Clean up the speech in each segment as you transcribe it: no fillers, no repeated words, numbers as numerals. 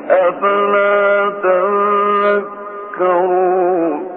أفلا تذكرون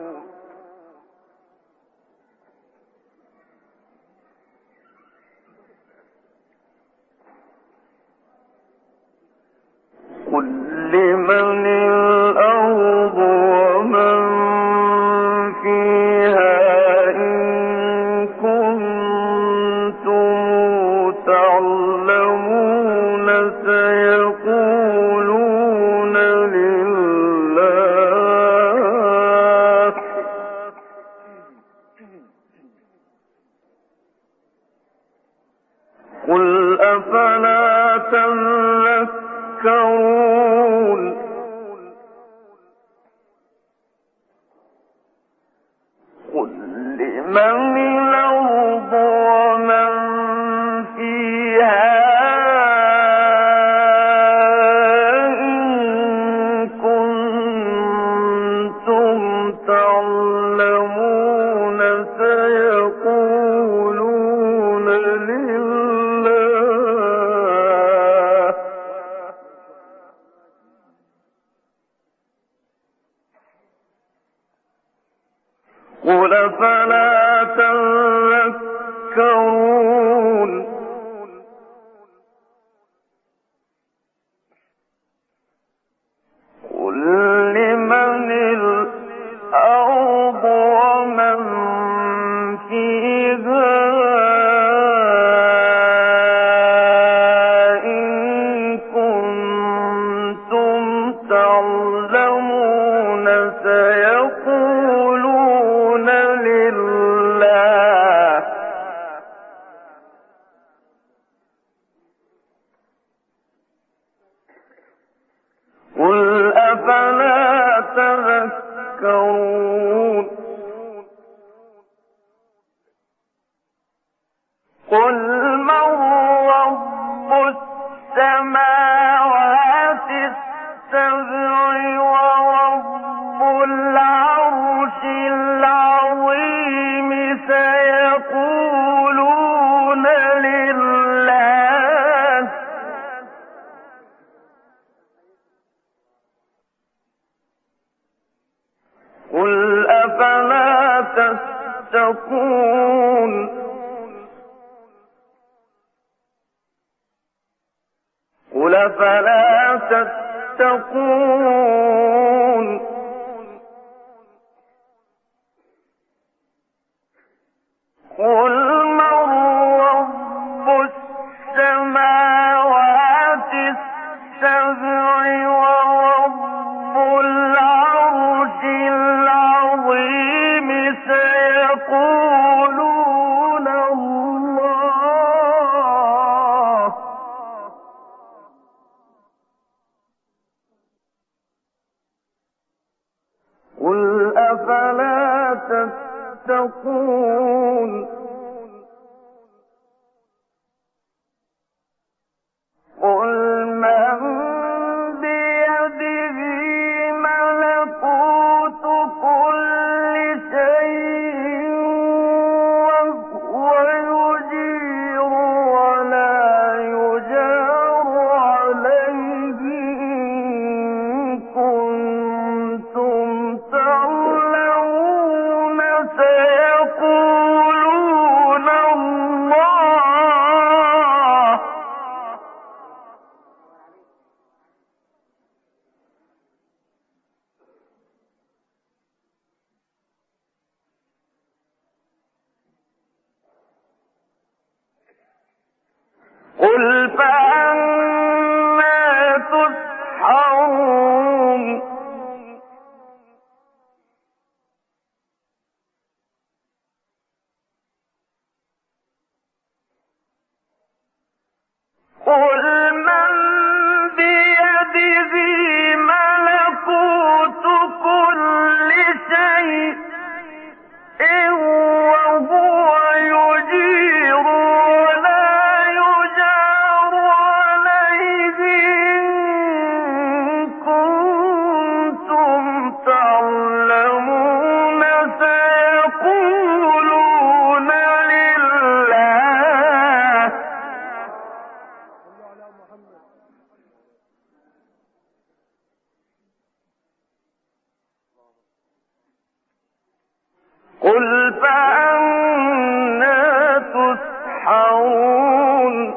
قل لمن الأرض ومن فيها إن كنتم تعلمون سيقولون لله قل أفلا تذكرون قل لمن الأرض ومن فيها إن كنتم تعلمون سيقولون لله قل أفلا تذكرون قل لمن الأرض ومن فيها إن كنتم تعلمون سيقولون لله قل أفلا تذكرون قل من رب السماوات السبع ورب العرش العظيم سيقولون لله قل أفلا تتقون قل أفلا تتقون قل من رب السماوات السبع ورب العرش العظيم سيقولون الله قل أفلا تتقون قل من بيده ملكوت كل شيء وهو يجير ولا يجار عليه إن كنتم تعلمون سيقولون الله قل فأنا تسحرون قل من بيده ملكوت كل شيء وهو يجير ولا يجار قل فأنا تسحرون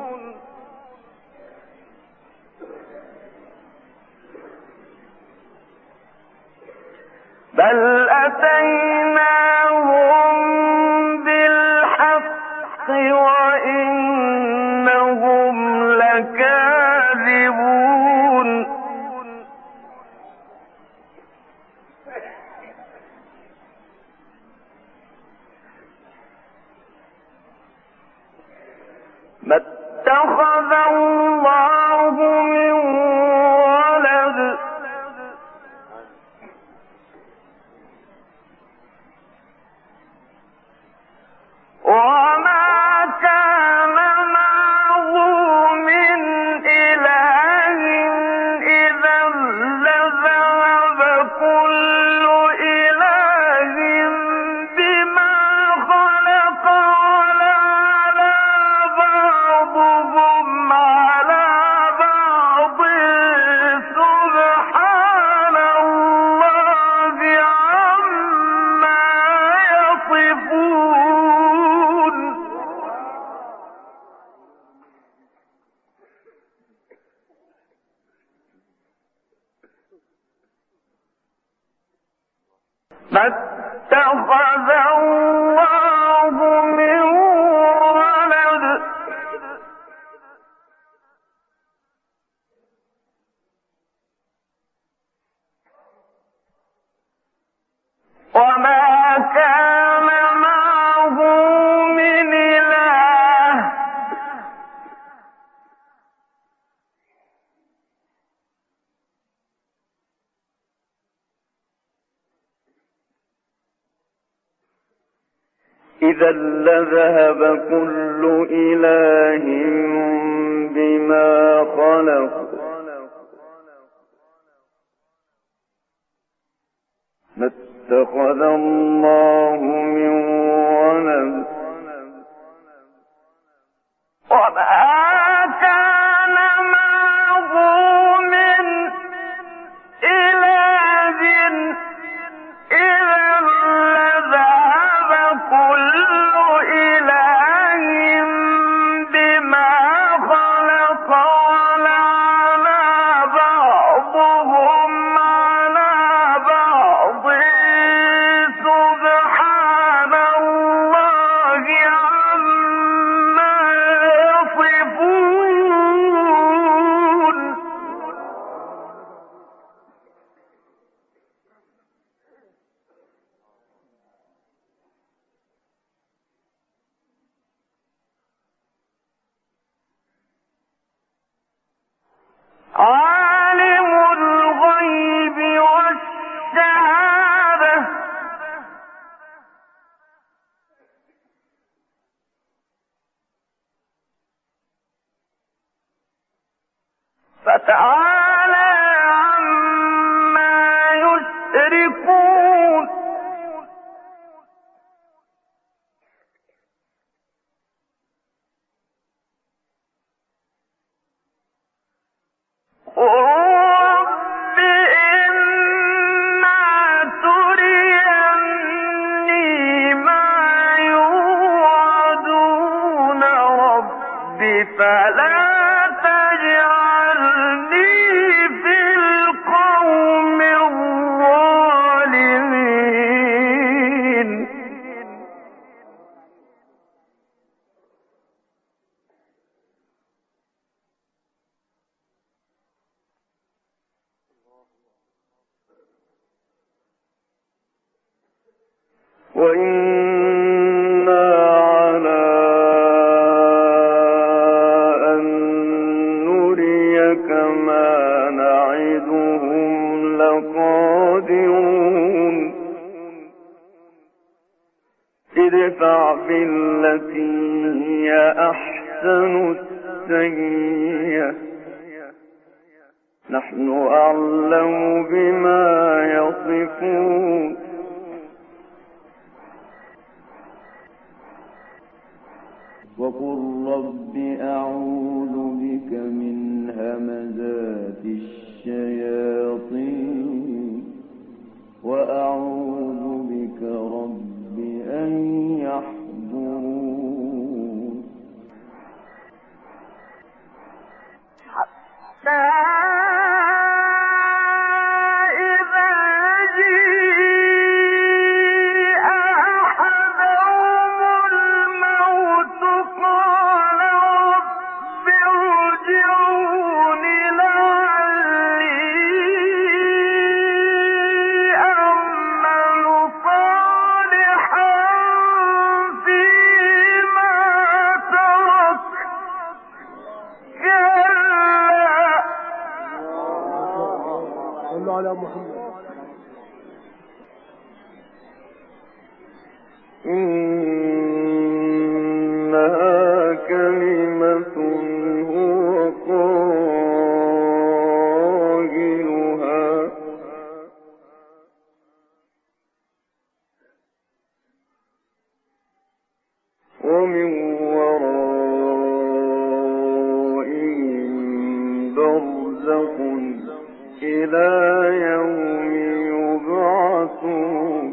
بل أتيناهم بالحق وإنهم لكاذبون ما اتخذ الله من ولد وما كان معه من إله إذا لذهب كل إله بما خلق ولعلى بعضهم على بعض سبحان الله عما يصفون ما اتخذ الله من ولد وما كان معه من إله إذا لذهب كل إله بما خلق ما اتخذ الله من ولد وما كان معه من إله إذا لذهب كل إله بما خلق ولعلى بعضهم على بعض سبحان الله عما يصفون عالم الغيب والشهادة فتعالى عما يشركون رب إما تريني ما يوعدون رب فلا تجعلني في القوم الظالمين وإنا على أن نريك ما نعدهم لقادرون ادفع بالتي هي أحسن السيئة نحن أعلم بما يصفون وقل رب أعوذ بك من همزات الشياطين وأعوذ بك رب على محمد. إنها كلمة هو قائلها ومن ورائهم برزخ إلى يوم يبعثون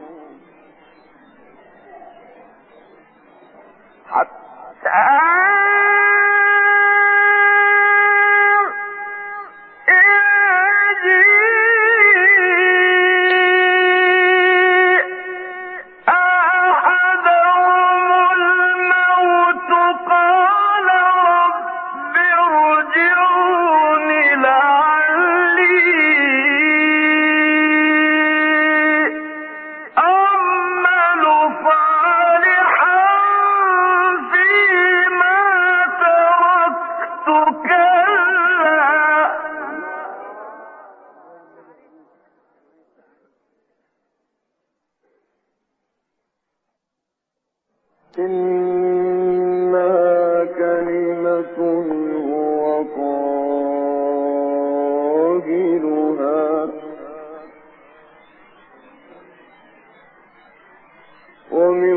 إنها كلمة هو قائلها ومن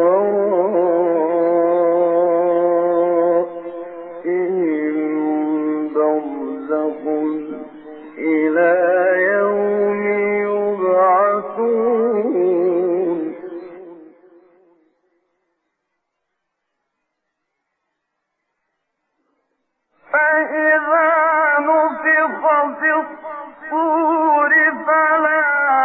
ورائهم برزخ إلى يوم يبعثون فإذا نفخ في الصور فلا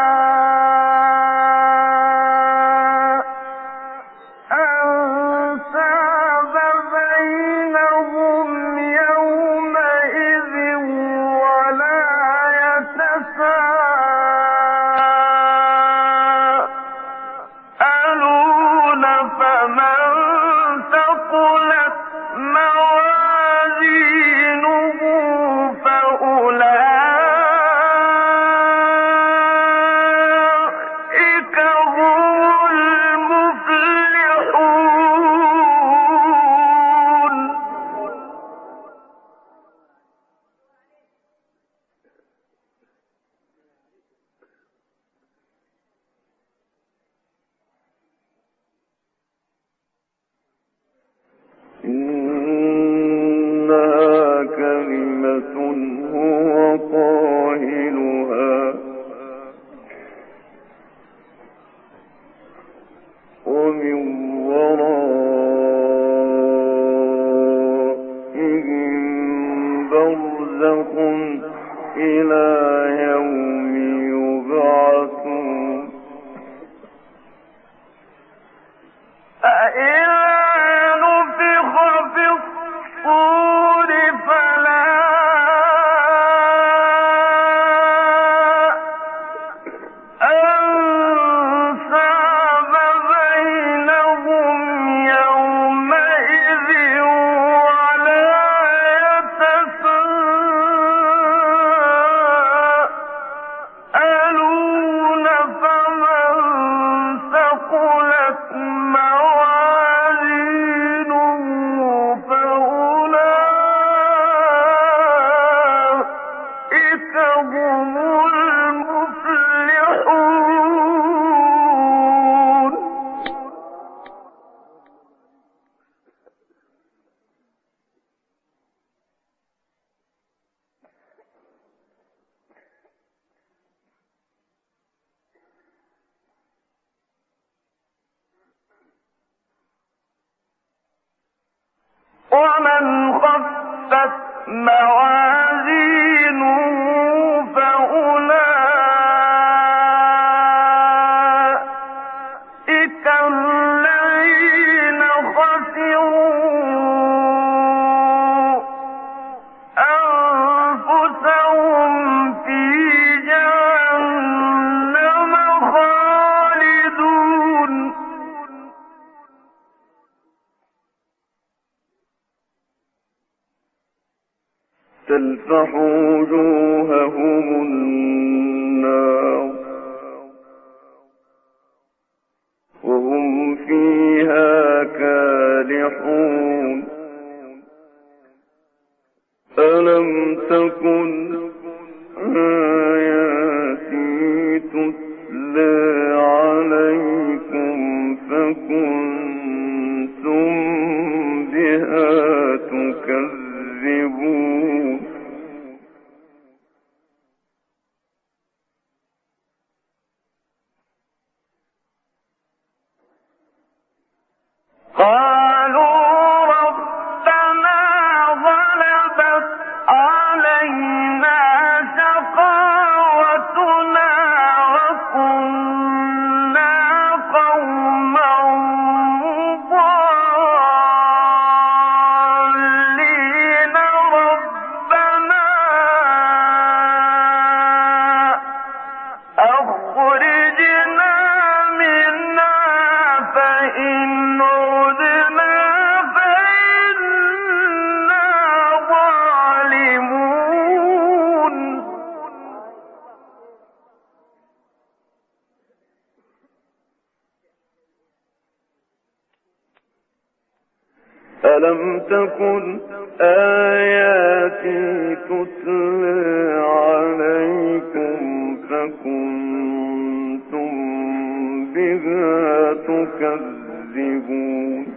أنساب بينهم يومئذ ولا يتساءلون فمن ثقلت موازينه فأولئك هم المفلحون إنها كلمة هو قائلها ومن ورائهم برزخ إلى يوم يبعثون ومن خفت موازينه فأولئك الذين خسروا أنفسهم في جهنم خالدون تلفح وجوههم ألم تكن آياتي تتلى عليكم فكنتم بها تكذبون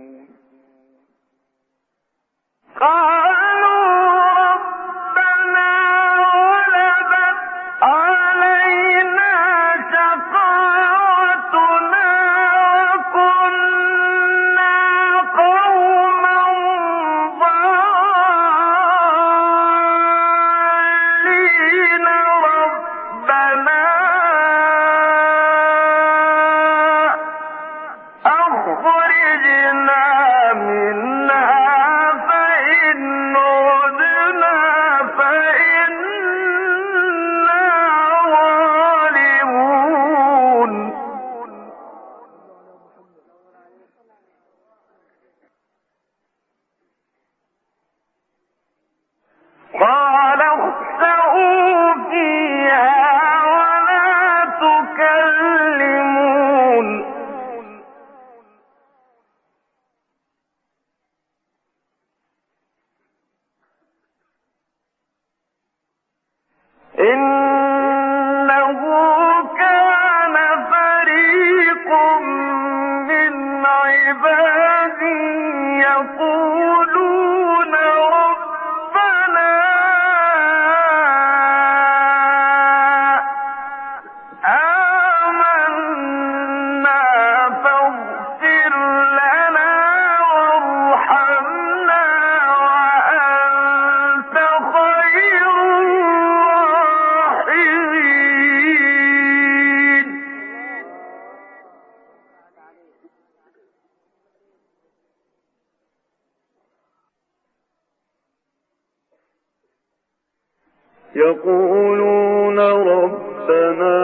يقولون ربنا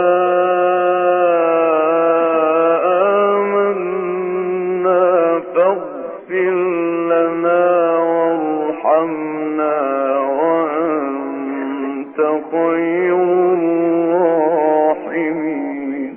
آمنا فاغفر لنا وارحمنا وأنت خير الراحمين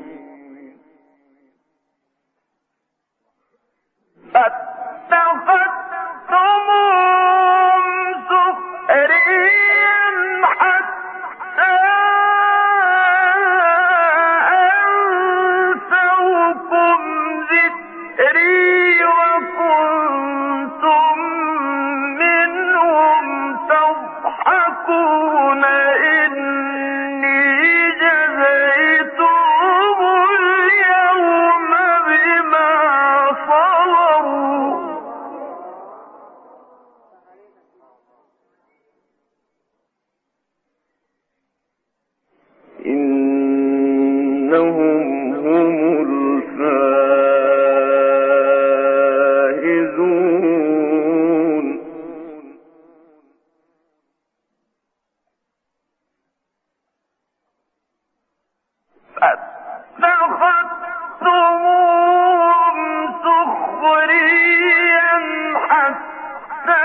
إنهم هم الفائزون فاتخذتموهم سخريا حتى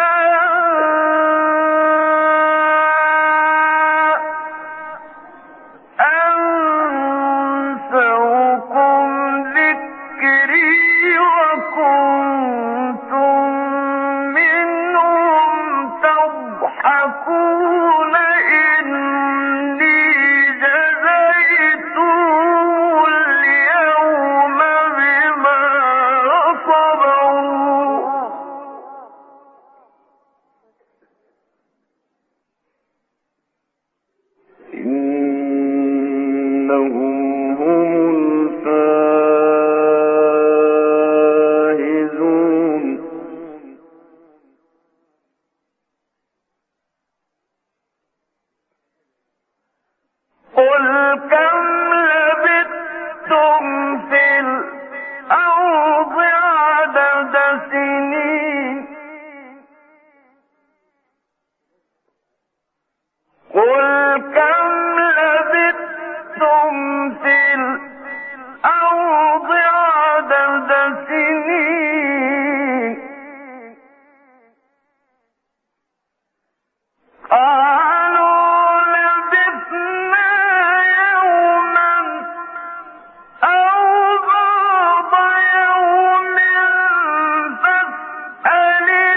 أَلِيمٌ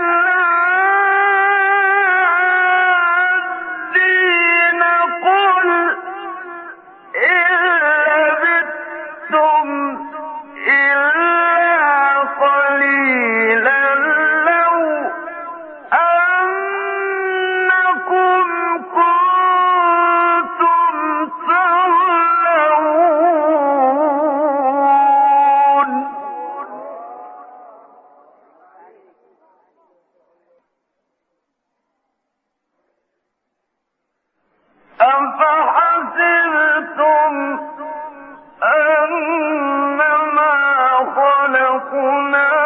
أفحسبتم أنما خلقناكم